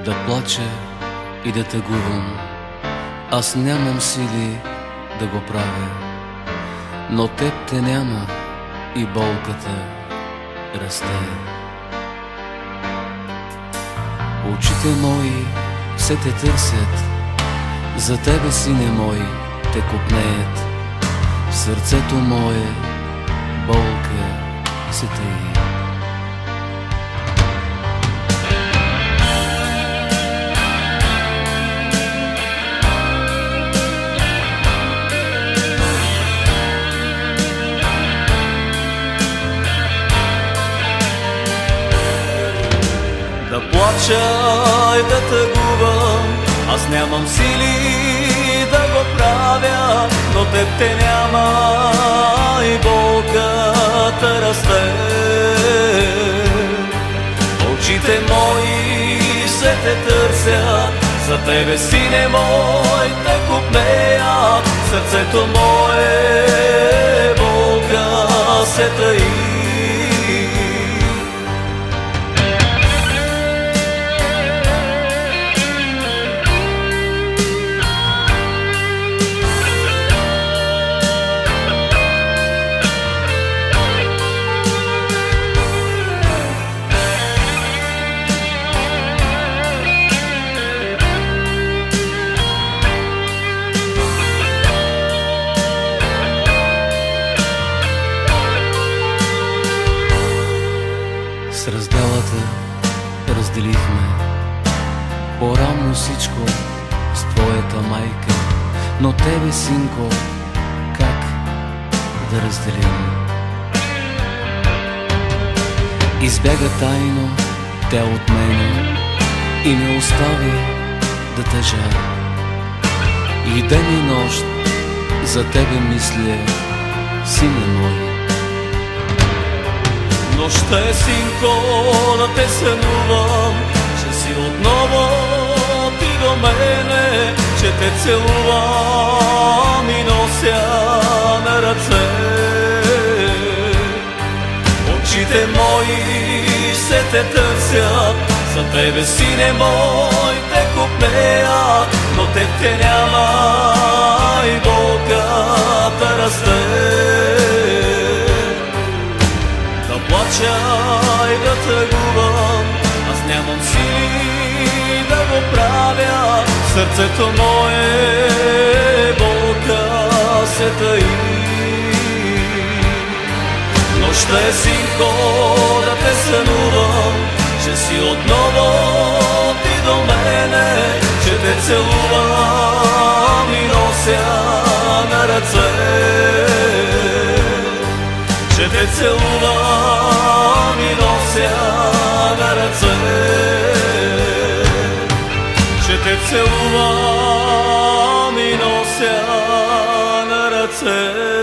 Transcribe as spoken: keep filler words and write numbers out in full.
да плача и да тъгувам. Аз нямам сили да го правя, но теб те няма и болката расте. Очите мои все те търсят, за тебе, сине мой, те копнеят. В сърцето мое болка се таи. Да плача и да тъгувам, аз нямам сили да го правя, но теб те няма и болката расте. Очите мои се те търсят, за тебе, сине мой, те копнеят. Сърцето мое болка се таи. С разделата разделихме по-рано всичко с твоята майка, но тебе, синко, как да разделим? Избяга тайно тя от мене и не остави да тъжа. И ден и нощ за тебе мисля, сине мой. Нощта е, синко, да те сънувам, че си отново ти до мене, че те целувам и нося на ръце. Очите мои се те търсят, за тебе, сине мой, те копнеят, но теб те няма и болката расте. Плача и да тъгувам, аз нямам сили да го правя. Сърцето мое болка се таи. Нощта е, синко, да те сънувам, че си отново ти до мене, че те целувам и нося на ръце. Че те целувам и нося на ръце. Че те целувам и нося на ръце.